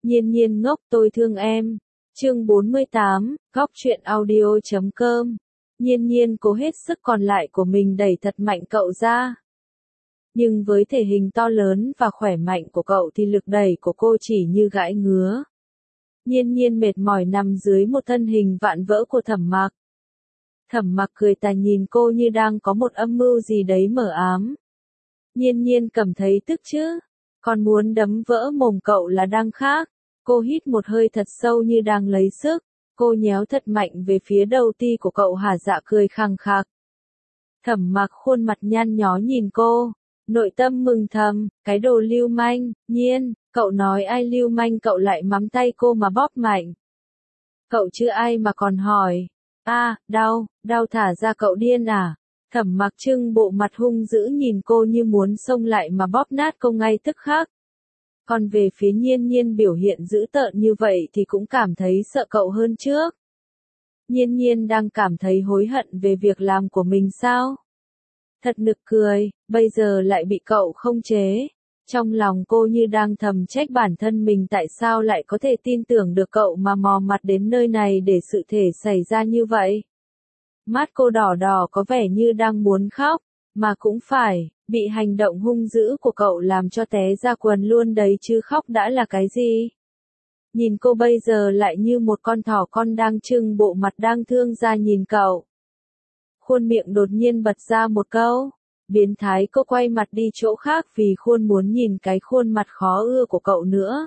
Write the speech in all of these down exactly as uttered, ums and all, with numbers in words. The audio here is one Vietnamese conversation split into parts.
Nhiên nhiên ngốc tôi thương em. Chương bốn mươi tám, góc truyện audio chấm com. Nhiên nhiên cố hết sức còn lại của mình đẩy thật mạnh cậu ra. Nhưng với thể hình to lớn và khỏe mạnh của cậu thì lực đẩy của cô chỉ như gãi ngứa. Nhiên nhiên mệt mỏi nằm dưới một thân hình vạn vỡ của Thẩm Mặc. Thẩm Mặc cười tà nhìn cô như đang có một âm mưu gì đấy mờ ám. Nhiên nhiên cảm thấy tức chứ, còn muốn đấm vỡ mồm cậu là đang khác. Cô hít một hơi thật sâu như đang lấy sức, cô nhéo thật mạnh về phía đầu ti của cậu hả dạ cười khằng khặc. Thẩm Mặc khuôn mặt nhăn nhó nhìn cô, nội tâm mừng thầm, cái đồ lưu manh, nhiên, cậu nói ai lưu manh cậu lại mắm tay cô mà bóp mạnh. Cậu chứ ai mà còn hỏi, a à, đau, đau thả ra cậu điên à. Thẩm Mặc trưng bộ mặt hung dữ nhìn cô như muốn xông lại mà bóp nát cô ngay tức khắc. Còn về phía Nhiên Nhiên biểu hiện dữ tợn như vậy thì cũng cảm thấy sợ cậu hơn trước. Nhiên Nhiên đang cảm thấy hối hận về việc làm của mình sao? Thật nực cười, bây giờ lại bị cậu không chế. Trong lòng cô như đang thầm trách bản thân mình tại sao lại có thể tin tưởng được cậu mà mò mặt đến nơi này để sự thể xảy ra như vậy. Mắt cô đỏ đỏ có vẻ như đang muốn khóc, mà cũng phải, bị hành động hung dữ của cậu làm cho té ra quần luôn đấy chứ khóc đã là cái gì. Nhìn cô bây giờ lại như một con thỏ con đang trưng bộ mặt đang thương ra nhìn cậu. Khuôn miệng đột nhiên bật ra một câu, biến thái. Cô quay mặt đi chỗ khác vì khuôn muốn nhìn cái khuôn mặt khó ưa của cậu nữa.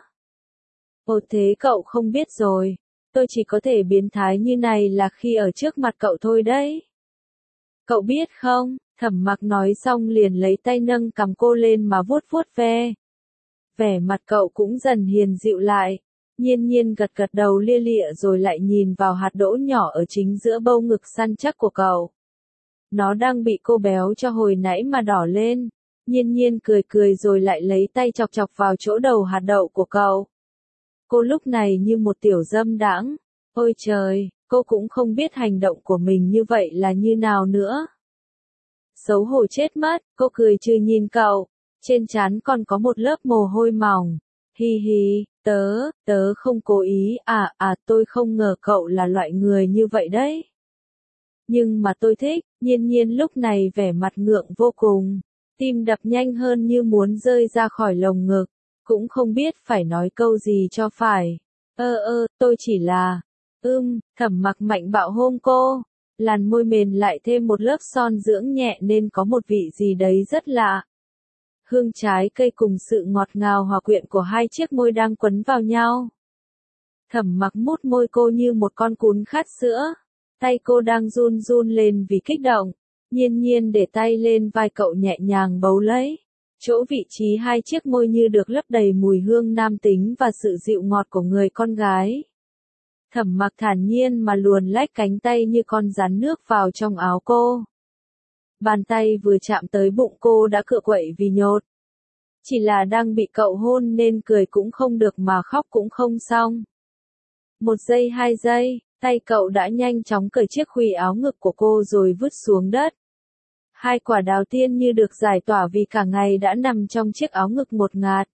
Ồ thế cậu không biết rồi, tôi chỉ có thể biến thái như này là khi ở trước mặt cậu thôi đấy. Cậu biết không? Thẩm Mặc nói xong liền lấy tay nâng cằm cô lên mà vuốt vuốt ve. Vẻ mặt cậu cũng dần hiền dịu lại. Nhiên Nhiên gật gật đầu lia lịa rồi lại nhìn vào hạt đỗ nhỏ ở chính giữa bầu ngực săn chắc của cậu. Nó đang bị cô béo cho hồi nãy mà đỏ lên. Nhiên Nhiên cười cười rồi lại lấy tay chọc chọc vào chỗ đầu hạt đậu của cậu. Cô lúc này như một tiểu dâm đãng. Ôi trời, cô cũng không biết hành động của mình như vậy là như nào nữa. Xấu hổ chết mất, cô cười trừ nhìn cậu, trên trán còn có một lớp mồ hôi mỏng. Hi hi, tớ, tớ không cố ý, à, à, tôi không ngờ cậu là loại người như vậy đấy. Nhưng mà tôi thích. Nhiên Nhiên lúc này vẻ mặt ngượng vô cùng, tim đập nhanh hơn như muốn rơi ra khỏi lồng ngực, cũng không biết phải nói câu gì cho phải. Ơ ơ, tôi chỉ là, ưm, Thẩm Mặc mạnh bạo hôn cô. Làn môi mềm lại thêm một lớp son dưỡng nhẹ nên có một vị gì đấy rất lạ. Hương trái cây cùng sự ngọt ngào hòa quyện của hai chiếc môi đang quấn vào nhau. Thẩm Mặc mút môi cô như một con cún khát sữa. Tay cô đang run run lên vì kích động. Nhiên Nhiên để tay lên vai cậu nhẹ nhàng bấu lấy. Chỗ vị trí hai chiếc môi như được lấp đầy mùi hương nam tính và sự dịu ngọt của người con gái. Thẩm Mặc thản nhiên mà luồn lách cánh tay như con rắn nước vào trong áo cô. Bàn tay vừa chạm tới bụng cô đã cựa quậy vì nhột. Chỉ là đang bị cậu hôn nên cười cũng không được mà khóc cũng không xong. Một giây hai giây, tay cậu đã nhanh chóng cởi chiếc khuy áo ngực của cô rồi vứt xuống đất. Hai quả đào tiên như được giải tỏa vì cả ngày đã nằm trong chiếc áo ngực ngột ngạt.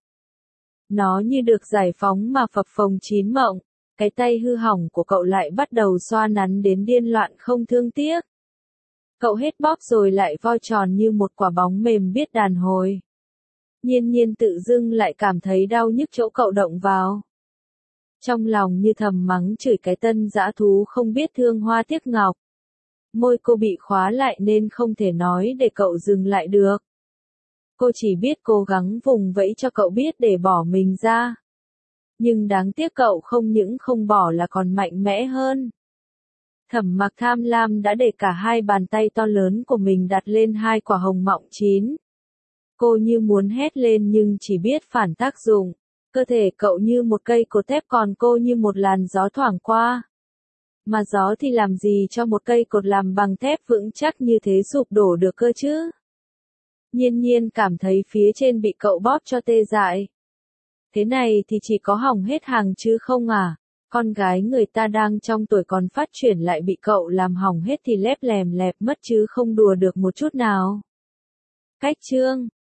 Nó như được giải phóng mà phập phồng chín mộng. Cái tay hư hỏng của cậu lại bắt đầu xoa nắn đến điên loạn không thương tiếc. Cậu hết bóp rồi lại vo tròn như một quả bóng mềm biết đàn hồi. Nhiên Nhiên tự dưng lại cảm thấy đau nhức chỗ cậu động vào. Trong lòng như thầm mắng chửi cái tân dã thú không biết thương hoa tiếc ngọc. Môi cô bị khóa lại nên không thể nói để cậu dừng lại được. Cô chỉ biết cố gắng vùng vẫy cho cậu biết để bỏ mình ra. Nhưng đáng tiếc cậu không những không bỏ là còn mạnh mẽ hơn. Thẩm Mặc tham lam đã để cả hai bàn tay to lớn của mình đặt lên hai quả hồng mọng chín. Cô như muốn hét lên nhưng chỉ biết phản tác dụng. Cơ thể cậu như một cây cột thép còn cô như một làn gió thoảng qua. Mà gió thì làm gì cho một cây cột làm bằng thép vững chắc như thế sụp đổ được cơ chứ? Nhiên Nhiên cảm thấy phía trên bị cậu bóp cho tê dại. Thế này thì chỉ có hỏng hết hàng chứ không à? Con gái người ta đang trong tuổi còn phát triển lại bị cậu làm hỏng hết thì lép lèm lẹp mất chứ không đùa được một chút nào. Cách chương